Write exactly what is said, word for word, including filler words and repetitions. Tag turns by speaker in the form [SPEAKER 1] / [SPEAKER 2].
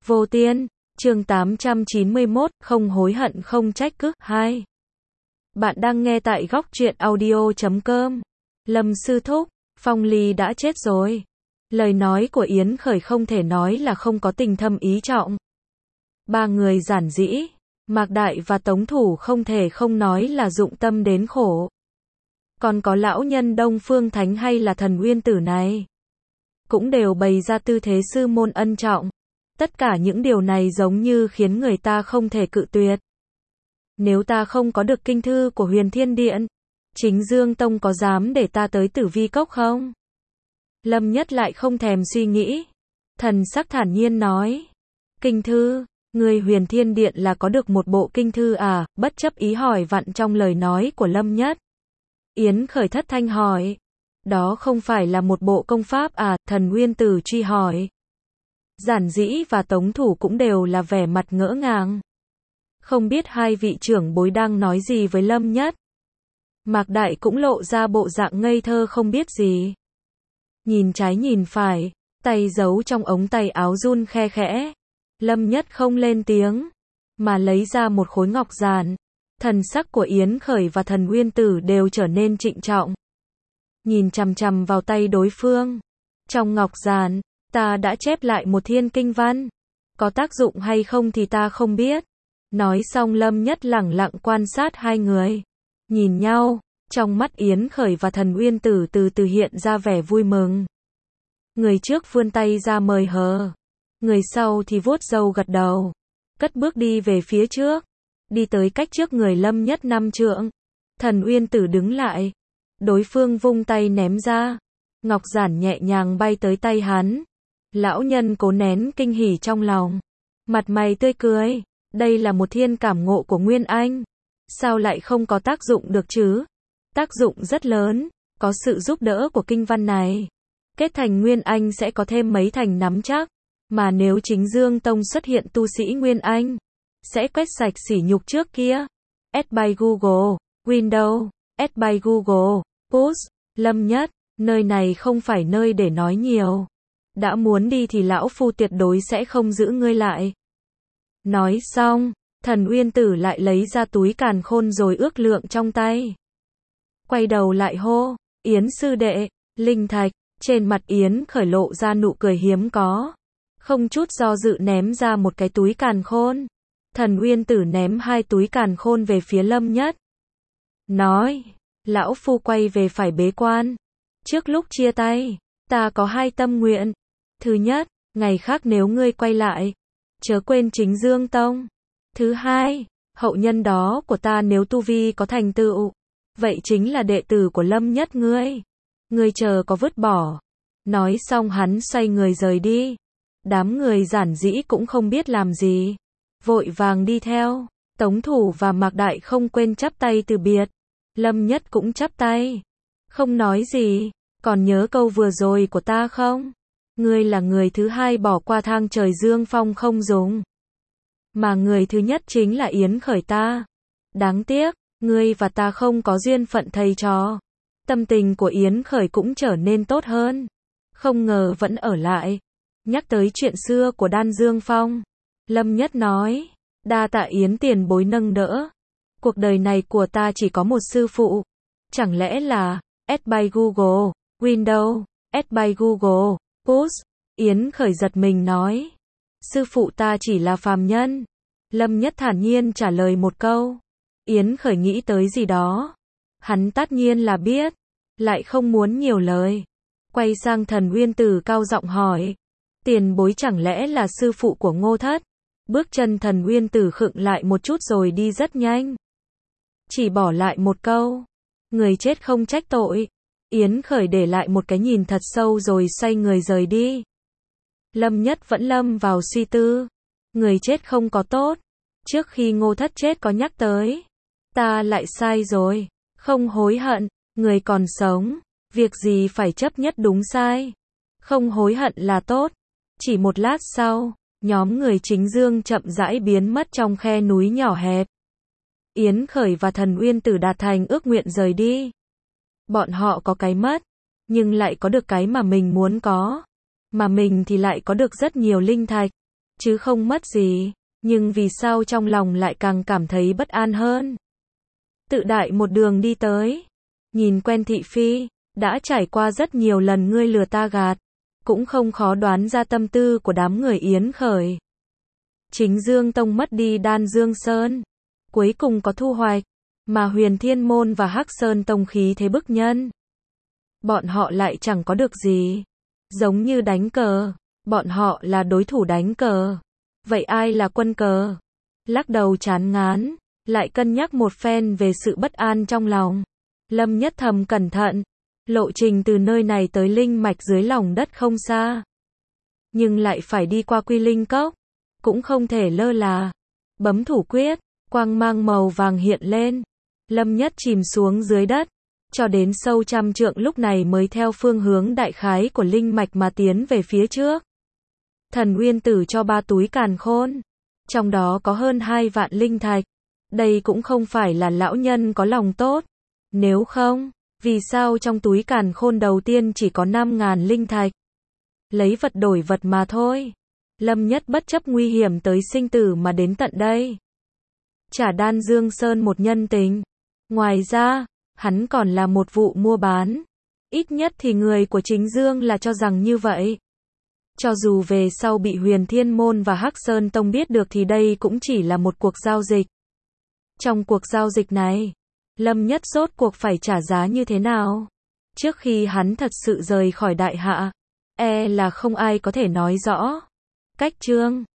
[SPEAKER 1] Vô Tiên, chương tám trăm chín mươi mốt, không hối hận không trách cứ, hai. Bạn đang nghe tại góc truyện audio chấm com. Lâm sư thúc, Phong Ly đã chết rồi. Lời nói của Yến Khởi không thể nói là không có tình thâm ý trọng. Ba người giản dĩ, Mạc Đại và Tống Thủ không thể không nói là dụng tâm đến khổ. Còn có lão nhân Đông Phương Thánh hay là thần Uyên Tử này, cũng đều bày ra tư thế sư môn ân trọng. Tất cả những điều này giống như khiến người ta không thể cự tuyệt. Nếu ta không có được kinh thư của Huyền Thiên Điện, Chính Dương Tông có dám để ta tới Tử Vi Cốc không? Lâm Nhất lại không thèm suy nghĩ. Thần sắc thản nhiên nói. Kinh thư, người Huyền Thiên Điện là có được một bộ kinh thư à? Bất chấp ý hỏi vặn trong lời nói của Lâm Nhất, Yến Khởi thất thanh hỏi. Đó không phải là một bộ công pháp à? Thần Uyên Tử truy hỏi. Giản dĩ và Tống Thủ cũng đều là vẻ mặt ngỡ ngàng. Không biết hai vị trưởng bối đang nói gì với Lâm Nhất. Mạc Đại cũng lộ ra bộ dạng ngây thơ không biết gì. Nhìn trái nhìn phải, tay giấu trong ống tay áo run khe khẽ. Lâm Nhất không lên tiếng, mà lấy ra một khối ngọc giản. Thần sắc của Yến Khởi và thần Uyên Tử đều trở nên trịnh trọng. Nhìn chằm chằm vào tay đối phương. Trong ngọc giản, ta đã chép lại một thiên kinh văn. Có tác dụng hay không thì ta không biết. Nói xong Lâm Nhất lẳng lặng quan sát hai người. Nhìn nhau, trong mắt Yến Khởi và thần Uyên Tử từ từ hiện ra vẻ vui mừng. Người trước vươn tay ra mời hờ. Người sau thì vuốt râu gật đầu. Cất bước đi về phía trước. Đi tới cách trước người Lâm Nhất năm trượng. Thần Uyên Tử đứng lại. Đối phương vung tay ném ra. Ngọc giản nhẹ nhàng bay tới tay hắn. Lão nhân cố nén kinh hỉ trong lòng. Mặt mày tươi cười. Đây là một thiên cảm ngộ của Nguyên Anh. Sao lại không có tác dụng được chứ? Tác dụng rất lớn. Có sự giúp đỡ của kinh văn này. Kết thành Nguyên Anh sẽ có thêm mấy thành nắm chắc. Mà nếu Chính Dương Tông xuất hiện tu sĩ Nguyên Anh, sẽ quét sạch sỉ nhục trước kia. Add by Google, Windows, add by Google, Push, Lâm Nhất, nơi này không phải nơi để nói nhiều. Đã muốn đi thì lão phu tuyệt đối sẽ không giữ ngươi lại. Nói xong, thần Uyên Tử lại lấy ra túi càn khôn rồi ước lượng trong tay. Quay đầu lại hô, Yến sư đệ, linh thạch, trên mặt Yến Khởi lộ ra nụ cười hiếm có. Không chút do dự ném ra một cái túi càn khôn. Thần Uyên Tử ném hai túi càn khôn về phía Lâm Nhất. Nói, lão phu quay về phải bế quan. Trước lúc chia tay, ta có hai tâm nguyện. Thứ nhất, ngày khác nếu ngươi quay lại, chớ quên Chính Dương Tông. Thứ hai, hậu nhân đó của ta nếu tu vi có thành tựu, vậy chính là đệ tử của Lâm Nhất ngươi. Ngươi chờ có vứt bỏ. Nói xong hắn xoay người rời đi. Đám người giản dĩ cũng không biết làm gì. Vội vàng đi theo. Tống Thủ và Mạc Đại không quên chắp tay từ biệt. Lâm Nhất cũng chắp tay. Không nói gì. Còn nhớ câu vừa rồi của ta không? Ngươi là người thứ hai bỏ qua thang trời Dương Phong không dùng. Mà người thứ nhất chính là Yến Khởi ta. Đáng tiếc, ngươi và ta không có duyên phận thầy trò. Tâm tình của Yến Khởi cũng trở nên tốt hơn. Không ngờ vẫn ở lại. Nhắc tới chuyện xưa của Đan Dương Phong. Lâm Nhất nói. Đa tạ Yến tiền bối nâng đỡ. Cuộc đời này của ta chỉ có một sư phụ. Chẳng lẽ là add by Google, Windows, add by Google, Push. Yến Khởi giật mình nói. Sư phụ ta chỉ là phàm nhân. Lâm Nhất thản nhiên trả lời một câu. Yến Khởi nghĩ tới gì đó. Hắn tất nhiên là biết. Lại không muốn nhiều lời. Quay sang thần Uyên Tử cao giọng hỏi. Tiền bối chẳng lẽ là sư phụ của Ngô Thất? Bước chân thần Uyên Tử khựng lại một chút rồi đi rất nhanh. Chỉ bỏ lại một câu. Người chết không trách tội. Yến Khởi để lại một cái nhìn thật sâu rồi xoay người rời đi. Lâm Nhất vẫn lâm vào suy tư. Người chết không có tốt. Trước khi Ngô Thất chết có nhắc tới. Ta lại sai rồi. Không hối hận. Người còn sống. Việc gì phải chấp nhất đúng sai. Không hối hận là tốt. Chỉ một lát sau, nhóm người Chính Dương chậm rãi biến mất trong khe núi nhỏ hẹp. Yến Khởi và thần Uyên Tử đạt thành ước nguyện rời đi. Bọn họ có cái mất, nhưng lại có được cái mà mình muốn có. Mà mình thì lại có được rất nhiều linh thạch. chứ không mất gì. Nhưng vì sao trong lòng lại càng cảm thấy bất an hơn? Tự đại một đường đi tới. Nhìn quen thị phi, đã trải qua rất nhiều lần ngươi lừa ta gạt. Cũng không khó đoán ra tâm tư của đám người Yến Khởi. Chính Dương Tông mất đi Đan Dương Sơn. Cuối cùng có thu hoạch. Mà Huyền Thiên Môn và Hắc Sơn Tông khí thế bức nhân. Bọn họ lại chẳng có được gì. Giống như đánh cờ. Bọn họ là đối thủ đánh cờ. Vậy ai là quân cờ? Lắc đầu chán ngán. Lại cân nhắc một phen về sự bất an trong lòng. Lâm Nhất thầm cẩn thận. Lộ trình từ nơi này tới linh mạch dưới lòng đất không xa. Nhưng lại phải đi qua Quy Linh Cốc. Cũng không thể lơ là. Bấm thủ quyết, quang mang màu vàng hiện lên. Lâm Nhất chìm xuống dưới đất. Cho đến sâu trăm trượng lúc này mới theo phương hướng đại khái của linh mạch mà tiến về phía trước. Thần Uyên Tử cho ba túi càn khôn. Trong đó có hơn hai vạn linh thạch. Đây cũng không phải là lão nhân có lòng tốt. Nếu không, vì sao trong túi càn khôn đầu tiên chỉ có năm ngàn linh thạch? Lấy vật đổi vật mà thôi. Lâm Nhất bất chấp nguy hiểm tới sinh tử mà đến tận đây. Trả Đan Dương Sơn một nhân tình. Ngoài ra, hắn còn là một vụ mua bán. Ít nhất thì người của chính Dương là cho rằng như vậy. Cho dù về sau bị Huyền Thiên Môn và Hắc Sơn Tông biết được thì đây cũng chỉ là một cuộc giao dịch. Trong cuộc giao dịch này, Lâm Nhất rốt cuộc phải trả giá như thế nào? Trước khi hắn thật sự rời khỏi đại hạ, e là không ai có thể nói rõ. Cách chương